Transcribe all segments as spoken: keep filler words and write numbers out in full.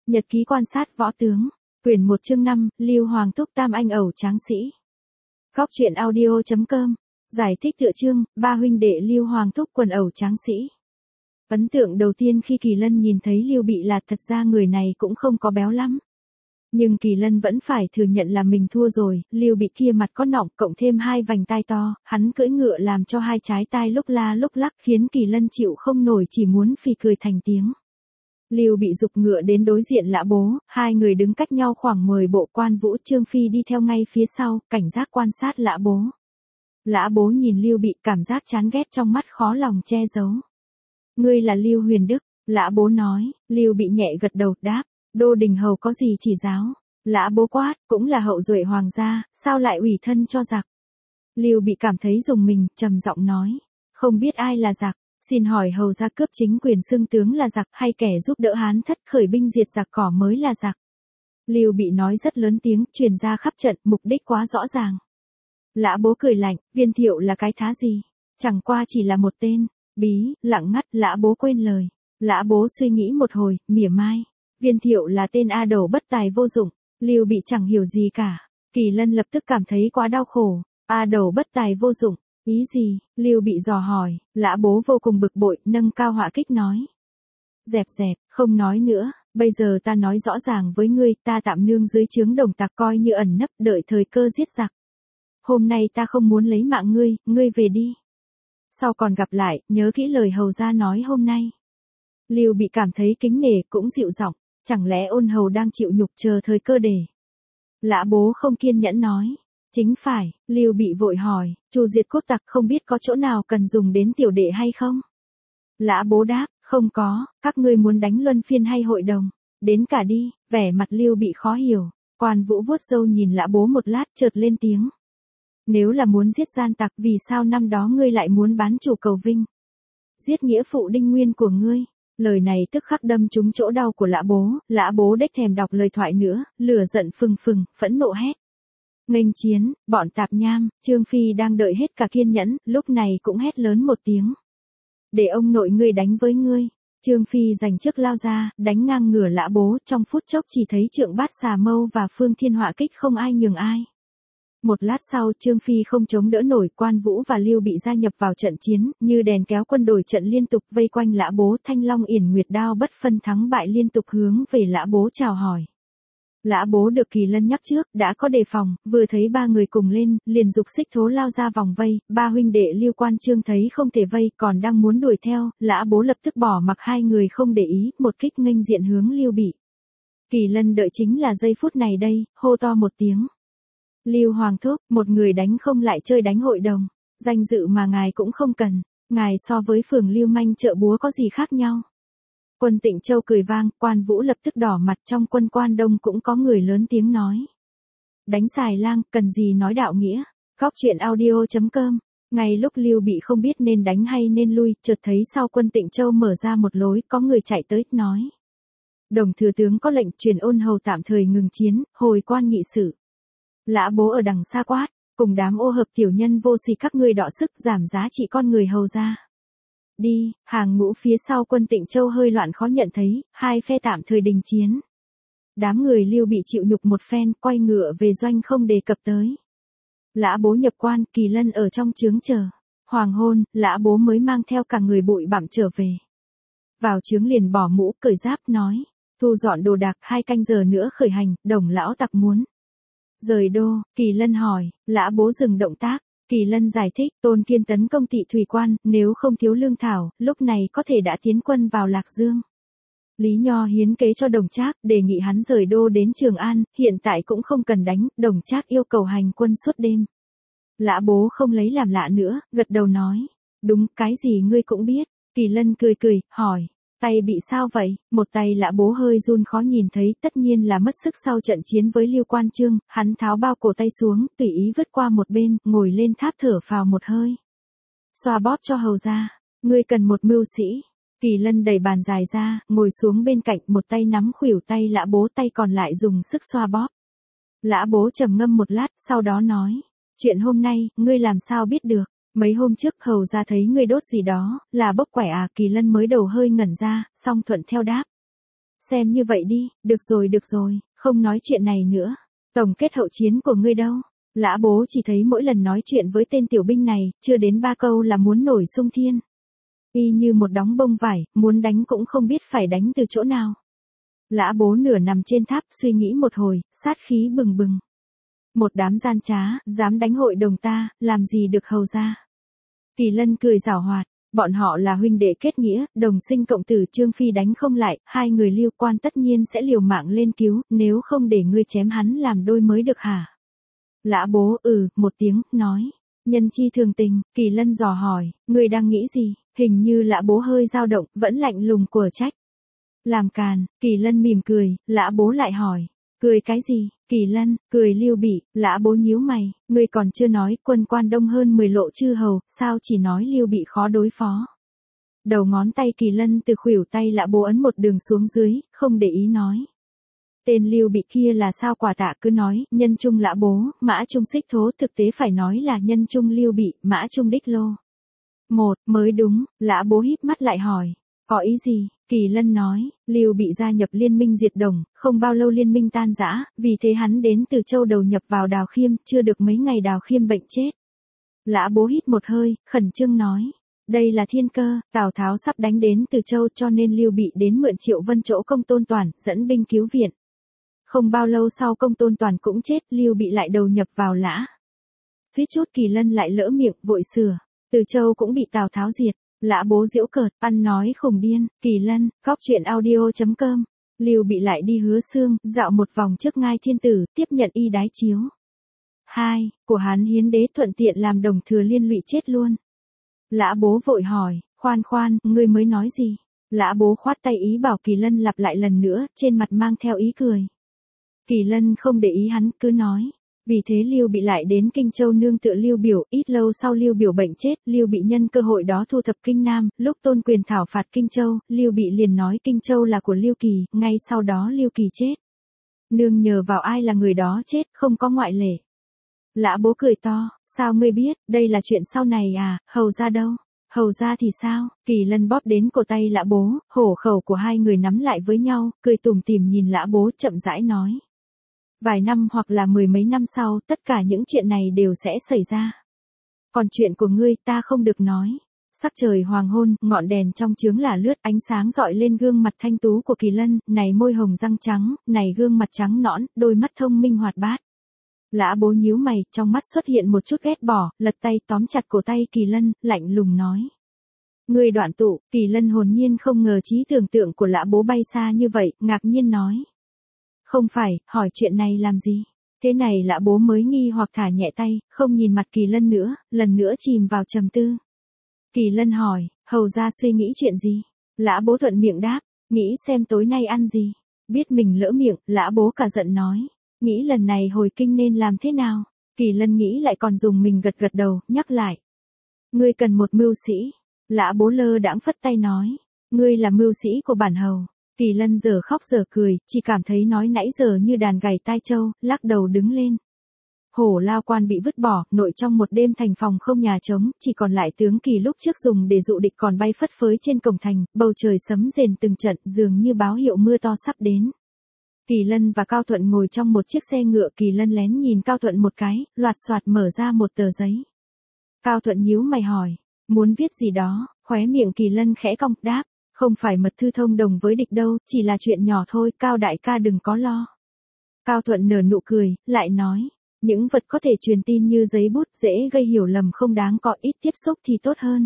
Nhật ký quan sát võ tướng, quyển một chương năm, Lưu Hoàng Thúc Tam Anh ẩu tráng sĩ. Góc truyện audio chấm com, giải thích tựa chương, ba huynh đệ Lưu Hoàng Thúc quần ẩu tráng sĩ. Ấn tượng đầu tiên khi Kỳ Lân nhìn thấy Lưu Bị là thật ra người này cũng không có béo lắm. Nhưng Kỳ Lân vẫn phải thừa nhận là mình thua rồi, Lưu Bị kia mặt có nọng cộng thêm hai vành tai to, hắn cưỡi ngựa làm cho hai trái tai lúc la lúc lắc khiến Kỳ Lân chịu không nổi chỉ muốn phì cười thành tiếng. Lưu Bị giục ngựa đến đối diện Lã Bố, hai người đứng cách nhau khoảng mười bộ, Quan Vũ Trương Phi đi theo ngay phía sau, cảnh giác quan sát Lã Bố. Lã Bố nhìn Lưu Bị cảm giác chán ghét trong mắt khó lòng che giấu. Ngươi là Lưu Huyền Đức, Lã Bố nói, Lưu Bị nhẹ gật đầu, đáp, đô đình hầu có gì chỉ giáo. Lã Bố quát, cũng là hậu duệ hoàng gia, sao lại ủy thân cho giặc. Lưu Bị cảm thấy rùng mình, trầm giọng nói, không biết ai là giặc. Xin hỏi hầu gia cướp chính quyền xưng tướng là giặc hay kẻ giúp đỡ Hán thất khởi binh diệt giặc cỏ mới là giặc? Lưu Bị nói rất lớn tiếng, truyền ra khắp trận, mục đích quá rõ ràng. Lã Bố cười lạnh, Viên Thiệu là cái thá gì? Chẳng qua chỉ là một tên, bí, lặng ngắt, Lã Bố quên lời. Lã Bố suy nghĩ một hồi, mỉa mai. Viên Thiệu là tên A Đầu bất tài vô dụng, Lưu Bị chẳng hiểu gì cả. Kỳ Lân lập tức cảm thấy quá đau khổ. A Đầu bất tài vô dụng. Ý gì? Lưu Bị dò hỏi, Lã Bố vô cùng bực bội, nâng cao họa kích nói. Dẹp dẹp, không nói nữa, bây giờ ta nói rõ ràng với ngươi, ta tạm nương dưới trướng đồng tặc coi như ẩn nấp đợi thời cơ giết giặc. Hôm nay ta không muốn lấy mạng ngươi, ngươi về đi. Sau còn gặp lại, nhớ kỹ lời hầu gia nói hôm nay. Lưu Bị cảm thấy kính nể cũng dịu giọng, chẳng lẽ ôn hầu đang chịu nhục chờ thời cơ để. Lã Bố không kiên nhẫn nói. Chính phải, Lưu Bị vội hỏi, trù diệt cốt tặc không biết có chỗ nào cần dùng đến tiểu đệ hay không? Lã Bố đáp, không có, các ngươi muốn đánh luân phiên hay hội đồng? Đến cả đi, vẻ mặt Lưu Bị khó hiểu. Quan Vũ vuốt râu nhìn Lã Bố một lát chợt lên tiếng. Nếu là muốn giết gian tặc vì sao năm đó ngươi lại muốn bán chủ cầu vinh? Giết nghĩa phụ Đinh Nguyên của ngươi. Lời này tức khắc đâm trúng chỗ đau của Lã Bố, Lã Bố đếch thèm đọc lời thoại nữa, lửa giận phừng phừng, phẫn nộ hét. Nghênh chiến, bọn tạp nham, Trương Phi đang đợi hết cả kiên nhẫn, lúc này cũng hét lớn một tiếng. Để ông nội ngươi đánh với ngươi. Trương Phi giành trước lao ra, đánh ngang ngửa Lã Bố, trong phút chốc chỉ thấy Trượng Bát Xà Mâu và Phương Thiên Họa Kích không ai nhường ai. Một lát sau Trương Phi không chống đỡ nổi, Quan Vũ và Lưu Bị gia nhập vào trận chiến, như đèn kéo quân đổi trận liên tục vây quanh Lã Bố, Thanh Long Yển Nguyệt đao bất phân thắng bại liên tục hướng về Lã Bố chào hỏi. Lã Bố được Kỳ Lân nhắc trước, đã có đề phòng, vừa thấy ba người cùng lên, liền dục xích thố lao ra vòng vây, ba huynh đệ Lưu Quan Trương thấy không thể vây, còn đang muốn đuổi theo, Lã Bố lập tức bỏ mặc hai người không để ý, một kích nghênh diện hướng Lưu Bị. Kỳ Lân đợi chính là giây phút này đây, hô to một tiếng. Lưu Hoàng Thúc, một người đánh không lại chơi đánh hội đồng, danh dự mà ngài cũng không cần, ngài so với phường lưu manh chợ búa có gì khác nhau. Quân Tịnh Châu cười vang, Quan Vũ lập tức đỏ mặt, trong quân Quan Đông cũng có người lớn tiếng nói. Đánh xài lang, cần gì nói đạo nghĩa. Góc truyện audio chấm com. Ngay lúc Lưu Bị không biết nên đánh hay nên lui, chợt thấy sau quân Tịnh Châu mở ra một lối, có người chạy tới, nói. Đồng thừa tướng có lệnh truyền ôn hầu tạm thời ngừng chiến, hồi quan nghị sự. Lã Bố ở đằng xa quát, cùng đám ô hợp tiểu nhân vô sỉ các ngươi đọ sức giảm giá trị con người hầu ra. Đi, hàng ngũ phía sau quân Tịnh Châu hơi loạn khó nhận thấy, hai phe tạm thời đình chiến. Đám người Lưu Bị chịu nhục một phen, quay ngựa về doanh không đề cập tới. Lã Bố nhập quan, Kỳ Lân ở trong trướng chờ. Hoàng hôn, Lã Bố mới mang theo cả người bụi bặm trở về. Vào trướng liền bỏ mũ, cởi giáp, nói, thu dọn đồ đạc, hai canh giờ nữa khởi hành, đồng lão tặc muốn. Rời đô, Kỳ Lân hỏi, Lã Bố dừng động tác. Kỳ Lân giải thích, Tôn Kiên tấn công Tị Thủy Quan, nếu không thiếu lương thảo, lúc này có thể đã tiến quân vào Lạc Dương. Lý Nho hiến kế cho Đồng Trác, đề nghị hắn rời đô đến Trường An, hiện tại cũng không cần đánh, Đồng Trác yêu cầu hành quân suốt đêm. Lã Bố không lấy làm lạ nữa, gật đầu nói, đúng, cái gì ngươi cũng biết. Kỳ Lân cười cười, hỏi, tay bị sao vậy? Một tay Lã Bố hơi run khó nhìn thấy, tất nhiên là mất sức sau trận chiến với Lưu Quan Trương, hắn tháo bao cổ tay xuống, tùy ý vứt qua một bên, ngồi lên tháp thở phào một hơi. Xoa bóp cho hầu ra, ngươi cần một mưu sĩ. Kỳ Lân đẩy bàn dài ra, ngồi xuống bên cạnh, một tay nắm khuỷu tay Lã Bố, tay còn lại dùng sức xoa bóp. Lã Bố trầm ngâm một lát, sau đó nói, chuyện hôm nay, ngươi làm sao biết được? Mấy hôm trước hầu ra thấy ngươi đốt gì đó, là bốc quẻ à? Kỳ Lân mới đầu hơi ngẩn ra, song thuận theo đáp. Xem như vậy đi, được rồi được rồi, không nói chuyện này nữa. Tổng kết hậu chiến của ngươi đâu? Lã bố chỉ thấy mỗi lần nói chuyện với tên tiểu binh này, chưa đến ba câu là muốn nổi xung thiên. Y như một đóng bông vải, muốn đánh cũng không biết phải đánh từ chỗ nào. Lã bố nửa nằm trên tháp, suy nghĩ một hồi, sát khí bừng bừng. Một đám gian trá, dám đánh hội đồng ta, làm gì được hầu ra. Kỳ Lân cười giảo hoạt, bọn họ là huynh đệ kết nghĩa, đồng sinh cộng tử, Trương Phi đánh không lại, hai người Lưu Quan tất nhiên sẽ liều mạng lên cứu, nếu không để ngươi chém hắn làm đôi mới được hả? Lã bố ừ, một tiếng, nói. Nhân chi thường tình, Kỳ Lân dò hỏi, ngươi đang nghĩ gì? Hình như Lã bố hơi dao động, vẫn lạnh lùng của trách. Làm càn, Kỳ Lân mỉm cười, Lã bố lại hỏi. Cười cái gì? Kỳ Lân, cười Lưu Bị, Lã bố nhíu mày, ngươi còn chưa nói, quân quan đông hơn mười lộ chư hầu, sao chỉ nói Lưu Bị khó đối phó. Đầu ngón tay Kỳ Lân từ khuỷu tay Lã bố ấn một đường xuống dưới, không để ý nói. Tên Lưu Bị kia là sao quả tạ cứ nói, nhân trung Lã bố, mã trung xích thố, thực tế phải nói là nhân trung Lưu Bị, mã trung đích lô. Một, mới đúng, Lã bố híp mắt lại hỏi. Có ý gì? Kỳ Lân nói, Lưu Bị gia nhập liên minh diệt Đồng, không bao lâu liên minh tan rã, vì thế hắn đến Từ Châu đầu nhập vào Đào Khiêm, chưa được mấy ngày Đào Khiêm bệnh chết. Lã bố hít một hơi, khẩn trương nói, đây là thiên cơ, Tào Tháo sắp đánh đến Từ Châu cho nên Lưu Bị đến mượn Triệu Vân chỗ Công Tôn Toàn, dẫn binh cứu viện. Không bao lâu sau Công Tôn Toàn cũng chết, Lưu Bị lại đầu nhập vào Lã. Suýt chút Kỳ Lân lại lỡ miệng, vội sửa, Từ Châu cũng bị Tào Tháo diệt. Lã bố giễu cợt, ăn nói khùng điên, Kỳ Lân, góc truyện audio chấm com. Lưu Bị lại đi Hứa Xương, dạo một vòng trước ngai thiên tử, tiếp nhận y đái chiếu. Hai, của Hán hiến đế thuận tiện làm đồng thừa liên lụy chết luôn. Lã bố vội hỏi, khoan khoan, ngươi mới nói gì? Lã bố khoát tay ý bảo Kỳ Lân lặp lại lần nữa, trên mặt mang theo ý cười. Kỳ Lân không để ý hắn, cứ nói. Vì thế Lưu Bị lại đến Kinh Châu nương tựa Lưu Biểu, ít lâu sau Lưu Biểu bệnh chết, Lưu Bị nhân cơ hội đó thu thập Kinh Nam, lúc Tôn Quyền thảo phạt Kinh Châu, Lưu Bị liền nói Kinh Châu là của Lưu Kỳ, ngay sau đó Lưu Kỳ chết. Nương nhờ vào ai là người đó chết, không có ngoại lệ. Lã bố cười to, sao ngươi biết, đây là chuyện sau này à, hầu ra đâu? Hầu ra thì sao? Kỳ Lân bóp đến cổ tay Lã bố, hổ khẩu của hai người nắm lại với nhau, cười tủm tỉm nhìn Lã bố chậm rãi nói. Vài năm hoặc là mười mấy năm sau, tất cả những chuyện này đều sẽ xảy ra. Còn chuyện của ngươi, ta không được nói. Sắc trời hoàng hôn, ngọn đèn trong chướng là lướt, ánh sáng dọi lên gương mặt thanh tú của Kỳ Lân, này môi hồng răng trắng, này gương mặt trắng nõn, đôi mắt thông minh hoạt bát. Lã bố nhíu mày, trong mắt xuất hiện một chút ghét bỏ, lật tay tóm chặt cổ tay Kỳ Lân, lạnh lùng nói. Ngươi đoạn tụ, Kỳ Lân hồn nhiên không ngờ trí tưởng tượng của Lã bố bay xa như vậy, ngạc nhiên nói. Không phải, hỏi chuyện này làm gì? Thế này Lã bố mới nghi hoặc thả nhẹ tay, không nhìn mặt Kỳ Lân nữa, lần nữa chìm vào trầm tư. Kỳ Lân hỏi, hầu ra suy nghĩ chuyện gì? Lã bố thuận miệng đáp, nghĩ xem tối nay ăn gì? Biết mình lỡ miệng, Lã bố cả giận nói, nghĩ lần này hồi kinh nên làm thế nào? Kỳ Lân nghĩ lại còn dùng mình gật gật đầu, nhắc lại. Ngươi cần một mưu sĩ. Lã bố lơ đãng phất tay nói, ngươi là mưu sĩ của bản hầu. Kỳ Lân giờ khóc giờ cười, chỉ cảm thấy nói nãy giờ như đàn gảy tai trâu, lắc đầu đứng lên. Hổ Lao Quan bị vứt bỏ, nội trong một đêm thành phòng không nhà trống, chỉ còn lại tướng Kỳ lúc trước dùng để dụ địch còn bay phất phới trên cổng thành, bầu trời sấm rền từng trận, dường như báo hiệu mưa to sắp đến. Kỳ Lân và Cao Thuận ngồi trong một chiếc xe ngựa, Kỳ Lân lén nhìn Cao Thuận một cái, loạt soạt mở ra một tờ giấy. Cao Thuận nhíu mày hỏi, muốn viết gì đó, khóe miệng Kỳ Lân khẽ cong, đáp. Không phải mật thư thông đồng với địch đâu, chỉ là chuyện nhỏ thôi, Cao đại ca đừng có lo. Cao Thuận nở nụ cười, lại nói, những vật có thể truyền tin như giấy bút dễ gây hiểu lầm không đáng có, ít tiếp xúc thì tốt hơn.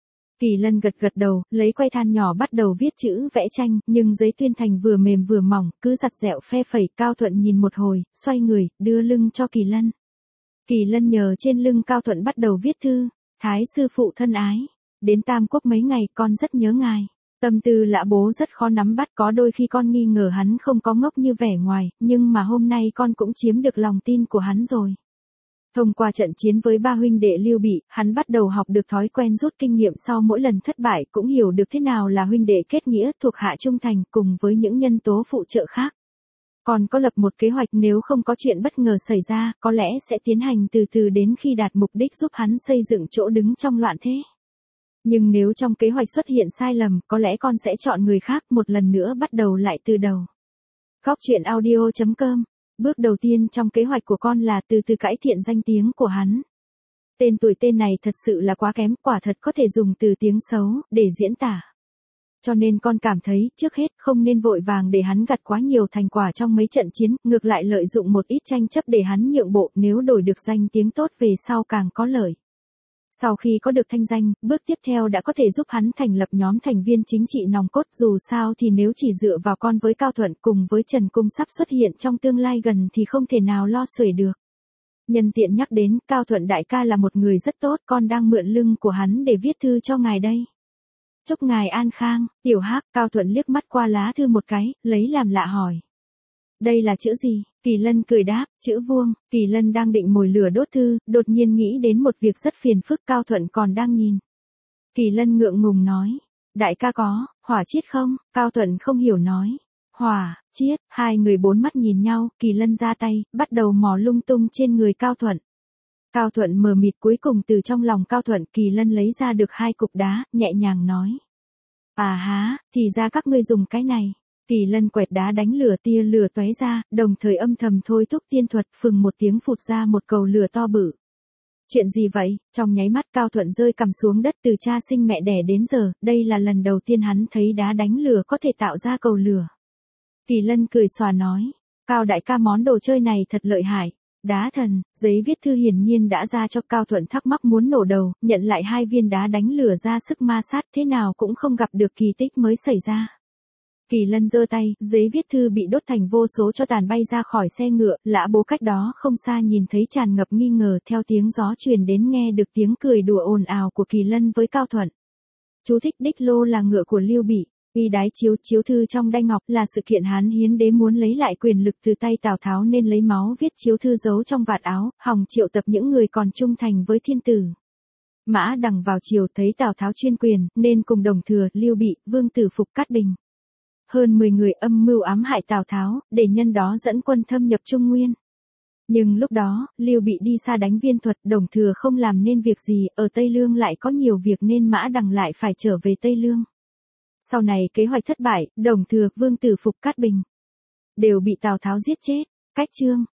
Kỳ Lân gật gật đầu, lấy que than nhỏ bắt đầu viết chữ vẽ tranh, nhưng giấy tuyên thành vừa mềm vừa mỏng, cứ giặt dẹo phe phẩy. Cao Thuận nhìn một hồi, xoay người, đưa lưng cho Kỳ Lân. Kỳ Lân nhờ trên lưng Cao Thuận bắt đầu viết thư, Thái sư phụ thân ái, đến Tam Quốc mấy ngày con rất nhớ ngài. Tâm tư Lã bố rất khó nắm bắt, có đôi khi con nghi ngờ hắn không có ngốc như vẻ ngoài, nhưng mà hôm nay con cũng chiếm được lòng tin của hắn rồi. Thông qua trận chiến với ba huynh đệ Lưu Bị, hắn bắt đầu học được thói quen rút kinh nghiệm sau mỗi lần thất bại, cũng hiểu được thế nào là huynh đệ kết nghĩa, thuộc hạ trung thành, cùng với những nhân tố phụ trợ khác. Còn có lập một kế hoạch, nếu không có chuyện bất ngờ xảy ra, có lẽ sẽ tiến hành từ từ đến khi đạt mục đích giúp hắn xây dựng chỗ đứng trong loạn thế. Nhưng nếu trong kế hoạch xuất hiện sai lầm, có lẽ con sẽ chọn người khác, một lần nữa bắt đầu lại từ đầu. Góc truyện audio chấm com. Bước đầu tiên trong kế hoạch của con là từ từ cải thiện danh tiếng của hắn. Tên tuổi tên này thật sự là quá kém, quả thật có thể dùng từ tiếng xấu để diễn tả. Cho nên con cảm thấy, trước hết, không nên vội vàng để hắn gặt quá nhiều thành quả trong mấy trận chiến, ngược lại lợi dụng một ít tranh chấp để hắn nhượng bộ, nếu đổi được danh tiếng tốt về sau càng có lợi. Sau khi có được thanh danh, bước tiếp theo đã có thể giúp hắn thành lập nhóm thành viên chính trị nòng cốt, dù sao thì nếu chỉ dựa vào con với Cao Thuận cùng với Trần Cung sắp xuất hiện trong tương lai gần thì không thể nào lo xuể được. Nhân tiện nhắc đến, Cao Thuận đại ca là một người rất tốt, con đang mượn lưng của hắn để viết thư cho ngài đây. Chúc ngài an khang. Tiểu Hắc. Cao Thuận liếc mắt qua lá thư một cái, lấy làm lạ hỏi. Đây là chữ gì? Kỳ Lân cười đáp, chữ vuông. Kỳ Lân đang định mồi lửa đốt thư, đột nhiên nghĩ đến một việc rất phiền phức, Cao Thuận còn đang nhìn. Kỳ Lân ngượng ngùng nói, đại ca có, hỏa chiết không? Cao Thuận không hiểu nói, hỏa, chiết. Hai người bốn mắt nhìn nhau, Kỳ Lân ra tay, bắt đầu mò lung tung trên người Cao Thuận. Cao Thuận mờ mịt, cuối cùng từ trong lòng Cao Thuận Kỳ Lân lấy ra được hai cục đá, nhẹ nhàng nói. À há, thì ra các ngươi dùng cái này. Kỳ Lân quẹt đá đánh lửa, tia lửa tóe ra, đồng thời âm thầm thôi thúc tiên thuật, phừng một tiếng phụt ra một cầu lửa to bự. Chuyện gì vậy? Trong nháy mắt Cao Thuận rơi cằm xuống đất, từ cha sinh mẹ đẻ đến giờ, đây là lần đầu tiên hắn thấy đá đánh lửa có thể tạo ra cầu lửa. Kỳ Lân cười xòa nói, Cao đại ca món đồ chơi này thật lợi hại. Đá thần, giấy viết thư hiển nhiên đã ra cho Cao Thuận thắc mắc muốn nổ đầu, nhận lại hai viên đá đánh lửa ra sức ma sát, thế nào cũng không gặp được kỳ tích mới xảy ra. Kỳ Lân giơ tay, giấy viết thư bị đốt thành vô số tro tàn bay ra khỏi xe ngựa, Lã Bố cách đó không xa nhìn thấy tràn ngập nghi ngờ, theo tiếng gió truyền đến nghe được tiếng cười đùa ồn ào của Kỳ Lân với Cao Thuận. Chú thích: Đích Lô là ngựa của Lưu Bị. Ghi đái chiếu, chiếu thư trong đai ngọc là sự kiện Hán Hiến đế muốn lấy lại quyền lực từ tay Tào Tháo nên lấy máu viết chiếu thư giấu trong vạt áo, hòng triệu tập những người còn trung thành với thiên tử. Mã Đằng vào triều thấy Tào Tháo chuyên quyền, nên cùng Đồng Thừa, Lưu Bị, Vương Tử phục Cát Bình. Hơn mười người âm mưu ám hại Tào Tháo, để nhân đó dẫn quân thâm nhập Trung Nguyên. Nhưng lúc đó, Lưu Bị đi xa đánh Viên Thuật, Đồng Thừa không làm nên việc gì, ở Tây Lương lại có nhiều việc nên Mã Đằng lại phải trở về Tây Lương. Sau này kế hoạch thất bại, Đồng Thừa, Vương Tử phục Cát Bình đều bị Tào Tháo giết chết. Cách chương